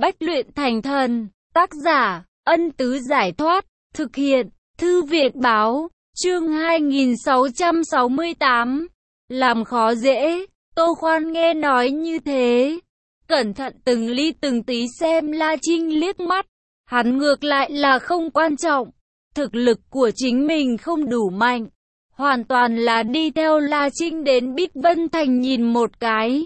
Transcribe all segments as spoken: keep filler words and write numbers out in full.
Bách luyện thành thần. Tác giả, Ân Tứ Giải Thoát. Thực hiện, Thư viện Báo. Chương hai nghìn sáu trăm sáu mươi tám. Làm khó dễ. Tô Khoan nghe nói như thế, cẩn thận từng ly từng tí xem La Trinh liếc mắt. Hắn ngược lại là không quan trọng. Thực lực của chính mình không đủ mạnh. Hoàn toàn là đi theo La Trinh đến Bích Vân Thành nhìn một cái.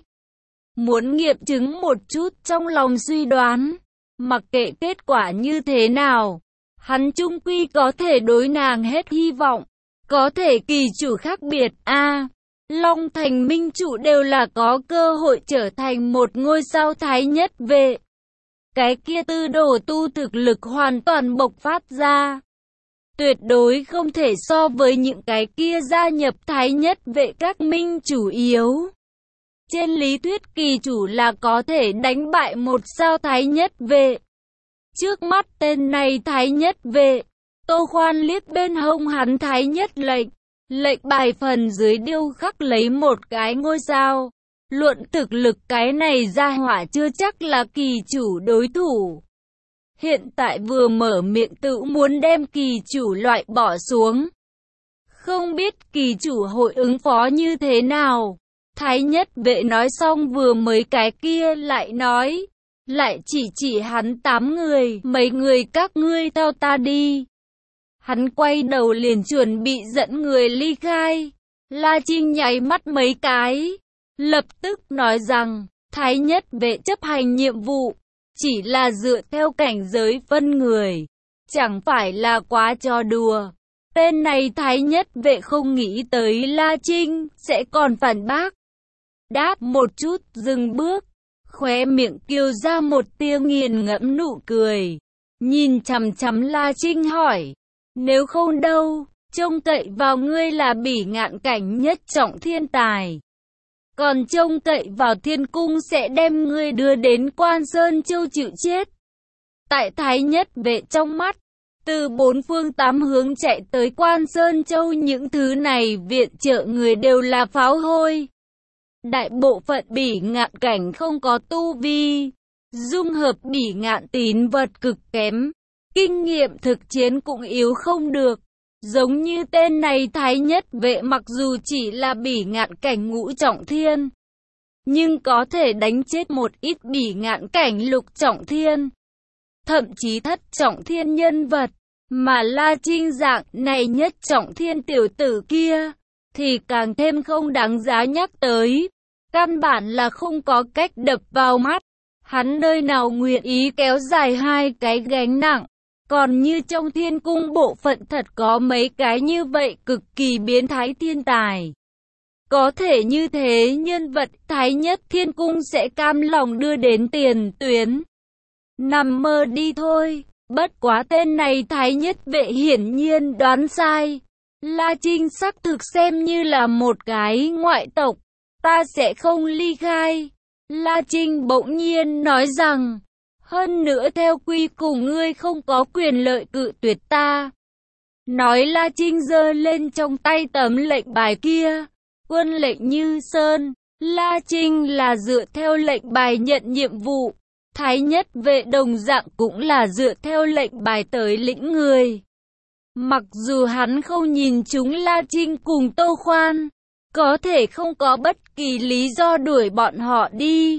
Muốn nghiệm chứng một chút trong lòng suy đoán. Mặc kệ kết quả như thế nào, hắn chung quy có thể đối nàng hết hy vọng. Có thể kỳ chủ khác biệt a Long Thành minh chủ đều là có cơ hội trở thành một ngôi sao thái nhất vệ. Cái kia tư đồ tu thực lực hoàn toàn bộc phát ra. Tuyệt đối không thể so với những cái kia gia nhập thái nhất vệ các minh chủ yếu. Trên lý thuyết kỳ chủ là có thể đánh bại một sao thái nhất vệ. Trước mắt tên này thái nhất vệ, Tô Khoan liếc bên hông hắn thái nhất lệnh. Lệnh bài phần dưới điêu khắc lấy một cái ngôi sao. Luận thực lực cái này gia hỏa chưa chắc là kỳ chủ đối thủ. Hiện tại vừa mở miệng tự muốn đem kỳ chủ loại bỏ xuống. Không biết kỳ chủ hội ứng phó như thế nào. Thái nhất vệ nói xong vừa mới cái kia lại nói. Lại chỉ chỉ hắn tám người, mấy người các ngươi theo ta đi. Hắn quay đầu liền chuẩn bị dẫn người ly khai. La Trinh nháy mắt mấy cái, lập tức nói rằng, thái nhất vệ chấp hành nhiệm vụ, chỉ là dựa theo cảnh giới phân người, chẳng phải là quá trò đùa. Tên này thái nhất vệ không nghĩ tới La Trinh sẽ còn phản bác. Đáp một chút dừng bước, khóe miệng kiều ra một tia nghiền ngẫm nụ cười. Nhìn chằm chằm La Trinh hỏi, nếu không đâu, trông cậy vào ngươi là bỉ ngạn cảnh nhất trọng thiên tài. Còn trông cậy vào thiên cung sẽ đem ngươi đưa đến Quan Sơn Châu chịu chết. Tại thái nhất vệ trong mắt, từ bốn phương tám hướng chạy tới Quan Sơn Châu những thứ này viện trợ người đều là pháo hôi. Đại bộ phận bỉ ngạn cảnh không có tu vi, dung hợp bỉ ngạn tín vật cực kém. Kinh nghiệm thực chiến cũng yếu không được. Giống như tên này thái nhất vệ mặc dù chỉ là bỉ ngạn cảnh ngũ trọng thiên, nhưng có thể đánh chết một ít bỉ ngạn cảnh lục trọng thiên. Thậm chí thất trọng thiên nhân vật. Mà La Trinh dạng này nhất trọng thiên tiểu tử kia, thì càng thêm không đáng giá nhắc tới. Căn bản là không có cách đập vào mắt. Hắn nơi nào nguyện ý kéo dài hai cái gánh nặng. Còn như trong thiên cung bộ phận thật có mấy cái như vậy cực kỳ biến thái thiên tài. Có thể như thế nhân vật thái nhất thiên cung sẽ cam lòng đưa đến tiền tuyến. Nằm mơ đi thôi, bất quá tên này thái nhất vệ hiển nhiên đoán sai. La Trinh xác thực xem như là một cái ngoại tộc, ta sẽ không ly khai. La Trinh bỗng nhiên nói rằng, hơn nữa theo quy củ ngươi không có quyền lợi cự tuyệt ta. Nói La Trinh giơ lên trong tay tấm lệnh bài kia. Quân lệnh Như Sơn. La Trinh là dựa theo lệnh bài nhận nhiệm vụ. Thái nhất vệ đồng dạng cũng là dựa theo lệnh bài tới lĩnh người. Mặc dù hắn không nhìn chúng La Trinh cùng Tô Khoan, có thể không có bất kỳ lý do đuổi bọn họ đi.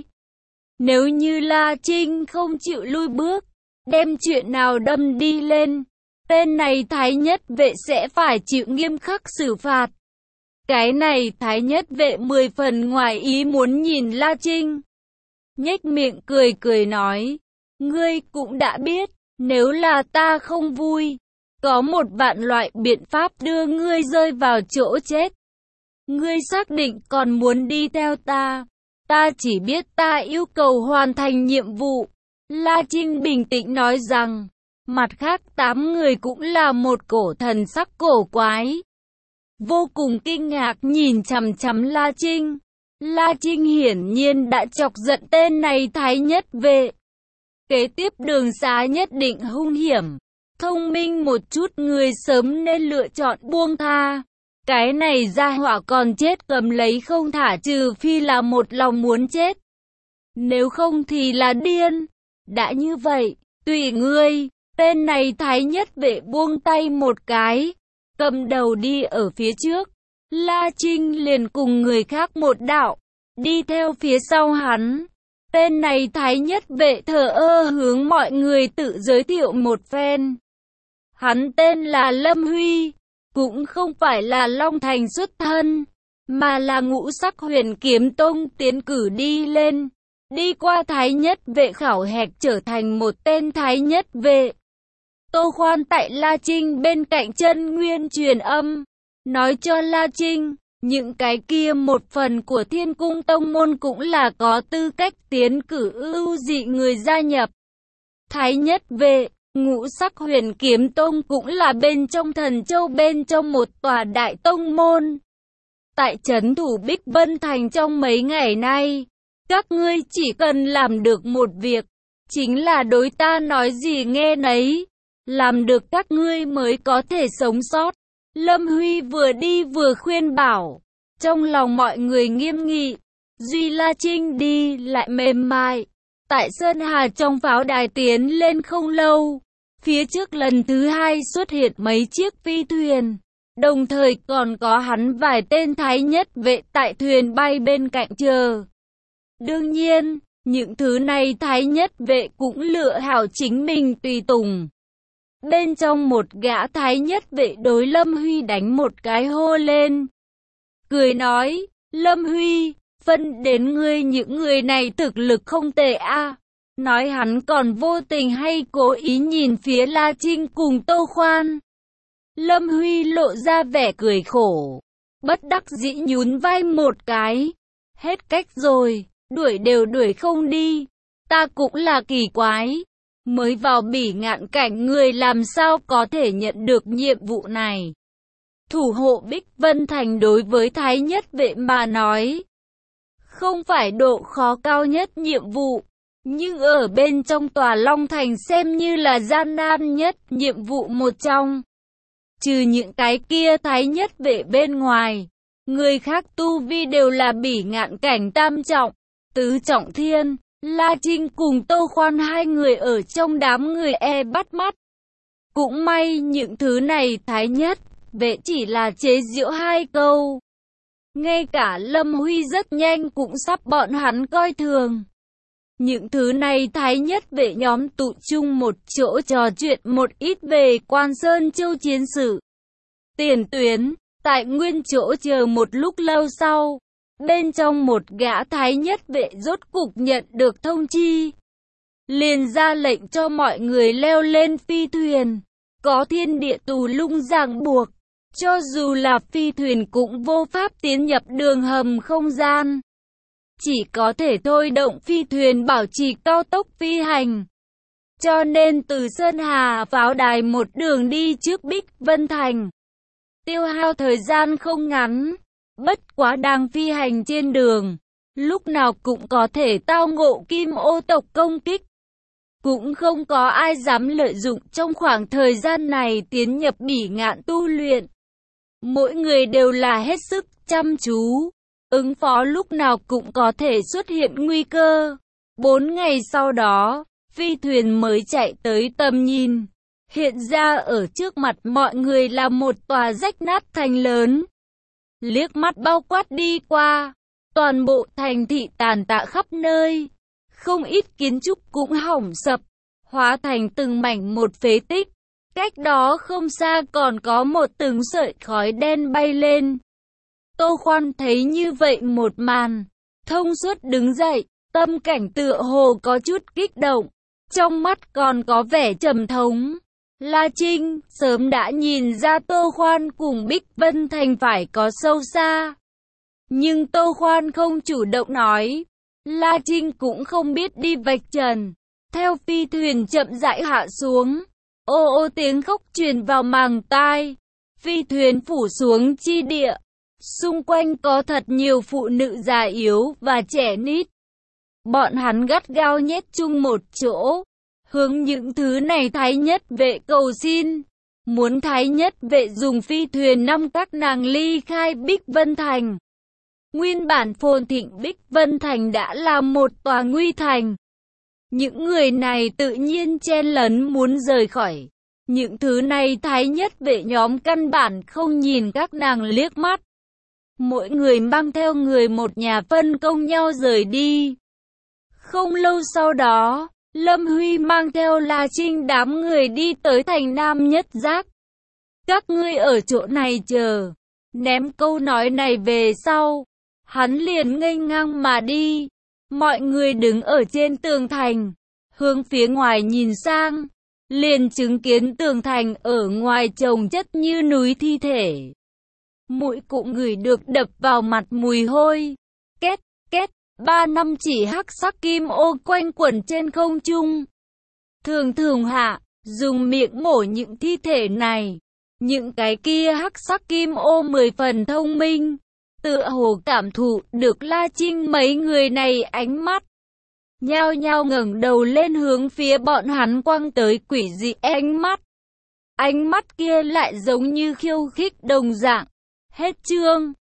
Nếu như La Trinh không chịu lui bước, đem chuyện nào đâm đi lên, tên này thái nhất vệ sẽ phải chịu nghiêm khắc xử phạt. Cái này thái nhất vệ mười phần ngoài ý muốn nhìn La Trinh. Nhếch miệng cười cười nói, ngươi cũng đã biết, nếu là ta không vui, có một vạn loại biện pháp đưa ngươi rơi vào chỗ chết. Ngươi xác định còn muốn đi theo ta. Ta chỉ biết ta yêu cầu hoàn thành nhiệm vụ. La Trinh bình tĩnh nói rằng, mặt khác tám người cũng là một cổ thần sắc cổ quái. Vô cùng kinh ngạc nhìn chằm chằm La Trinh. La Trinh hiển nhiên đã chọc giận tên này thái nhất vệ. Kế tiếp đường xá nhất định hung hiểm. Thông minh một chút người sớm nên lựa chọn buông tha. Cái này gia hỏa còn chết cầm lấy không thả trừ phi là một lòng muốn chết. Nếu không thì là điên. Đã như vậy, tùy ngươi. Tên này Thái Nhất Vệ buông tay một cái, cầm đầu đi ở phía trước. La Trinh liền cùng người khác một đạo, đi theo phía sau hắn. Tên này Thái Nhất Vệ thờ ơ hướng mọi người tự giới thiệu một phen. Hắn tên là Lâm Huy, cũng không phải là Long Thành xuất thân, mà là Ngũ Sắc Huyền Kiếm Tông tiến cử đi lên. Đi qua Thái Nhất Vệ khảo hạch trở thành một tên Thái Nhất Vệ. Tô Khoan tại La Trinh bên cạnh chân nguyên truyền âm, nói cho La Trinh, những cái kia một phần của Thiên Cung Tông môn cũng là có tư cách tiến cử ưu dị người gia nhập. Thái Nhất Vệ, Ngũ Sắc Huyền Kiếm Tông cũng là bên trong Thần Châu bên trong một tòa đại tông môn. Tại trấn thủ Bích Vân Thành trong mấy ngày nay, các ngươi chỉ cần làm được một việc, chính là đối ta nói gì nghe nấy, làm được các ngươi mới có thể sống sót. Lâm Huy vừa đi vừa khuyên bảo, trong lòng mọi người nghiêm nghị, duy La Trinh đi lại mềm mại. Tại Sơn Hà trong pháo đài tiến lên không lâu, phía trước lần thứ hai xuất hiện mấy chiếc phi thuyền, đồng thời còn có hắn vài tên Thái Nhất Vệ tại thuyền bay bên cạnh chờ. Đương nhiên, những thứ này Thái Nhất Vệ cũng lựa hảo chính mình tùy tùng. Bên trong một gã Thái Nhất Vệ đối Lâm Huy đánh một cái hô lên, cười nói, Lâm Huy, phân đến ngươi những người này thực lực không tệ a. Nói hắn còn vô tình hay cố ý nhìn phía La Trinh cùng Tô Khoan. Lâm Huy lộ ra vẻ cười khổ, bất đắc dĩ nhún vai một cái, hết cách rồi, đuổi đều đuổi không đi, ta cũng là kỳ quái. Mới vào Bỉ Ngạn Cảnh người làm sao có thể nhận được nhiệm vụ này. Thủ hộ Bích Vân Thành đối với Thái Nhất Vệ mà nói, không phải độ khó cao nhất nhiệm vụ, nhưng ở bên trong tòa Long Thành xem như là gian nan nhất nhiệm vụ một trong. Trừ những cái kia Thái Nhất Vệ bên ngoài, người khác tu vi đều là Bỉ Ngạn Cảnh tam trọng, tứ trọng thiên. La Trinh cùng Tô Khoan hai người ở trong đám người e bắt mắt. Cũng may những thứ này Thái Nhất Vệ chỉ là chế giễu hai câu. Ngay cả Lâm Huy rất nhanh cũng sắp bọn hắn coi thường. Những thứ này Thái Nhất Vệ nhóm tụ chung một chỗ trò chuyện một ít về Quan Sơn Châu chiến sự. Tiền tuyến, tại nguyên chỗ chờ một lúc lâu sau. Bên trong một gã Thái Nhất Vệ rốt cục nhận được thông chi, liền ra lệnh cho mọi người leo lên phi thuyền. Có thiên địa tù lung ràng buộc, cho dù là phi thuyền cũng vô pháp tiến nhập đường hầm không gian, chỉ có thể thôi động phi thuyền bảo trì cao tốc phi hành. Cho nên từ Sơn Hà pháo đài một đường đi trước Bích Vân Thành, tiêu hao thời gian không ngắn. Bất quá đang phi hành trên đường, lúc nào cũng có thể tao ngộ Kim Ô tộc công kích. Cũng không có ai dám lợi dụng trong khoảng thời gian này tiến nhập Bỉ Ngạn tu luyện. Mỗi người đều là hết sức chăm chú, ứng phó lúc nào cũng có thể xuất hiện nguy cơ. Bốn ngày sau đó, phi thuyền mới chạy tới tầm nhìn. Hiện ra ở trước mặt mọi người là một tòa rách nát thành lớn. Liếc mắt bao quát đi qua, toàn bộ thành thị tàn tạ khắp nơi, không ít kiến trúc cũng hỏng sập, hóa thành từng mảnh một phế tích. Cách đó không xa còn có một từng sợi khói đen bay lên. Tô Khoan thấy như vậy một màn, thông suốt đứng dậy, tâm cảnh tựa hồ có chút kích động, trong mắt còn có vẻ trầm thống. La Trinh sớm đã nhìn ra Tô Khoan cùng Bích Vân Thành phải có sâu xa. Nhưng Tô Khoan không chủ động nói. La Trinh cũng không biết đi vạch trần. Theo phi thuyền chậm rãi hạ xuống, ô ô tiếng khóc truyền vào màng tai. Phi thuyền phủ xuống chi địa. Xung quanh có thật nhiều phụ nữ già yếu và trẻ nít. Bọn hắn gắt gao nhét chung một chỗ, hướng những thứ này Thái Nhất Vệ cầu xin, muốn Thái Nhất Vệ dùng phi thuyền năm các nàng ly khai Bích Vân Thành. Nguyên bản phồn thịnh Bích Vân Thành đã là một tòa nguy thành, Những người này tự nhiên chen lấn muốn rời khỏi. Những thứ này thái nhất vệ nhóm căn bản không nhìn các nàng liếc mắt. Mỗi người mang theo người một nhà phân công nhau rời đi. Không lâu sau đó, Lâm Huy mang theo La Trinh đám người đi tới thành Nam Nhất Giác. Các ngươi ở chỗ này chờ. Ném câu nói này về sau, hắn liền nghênh ngang mà đi. Mọi người đứng ở trên tường thành, hướng phía ngoài nhìn sang, liền chứng kiến tường thành ở ngoài chồng chất như núi thi thể. Mũi cũng ngửi được đập vào mặt mùi hôi. Két, két, ba năm chỉ hắc sắc kim ô quanh quẩn trên không trung. Thường thường hạ, dùng miệng mổ những thi thể này. Những cái kia hắc sắc kim ô mười phần thông minh, tựa hồ cảm thụ được La Trinh mấy người này ánh mắt. Nhao nhao ngẩng đầu lên hướng phía bọn hắn quăng tới quỷ dị ánh mắt. Ánh mắt kia lại giống như khiêu khích đồng dạng. Hết chương.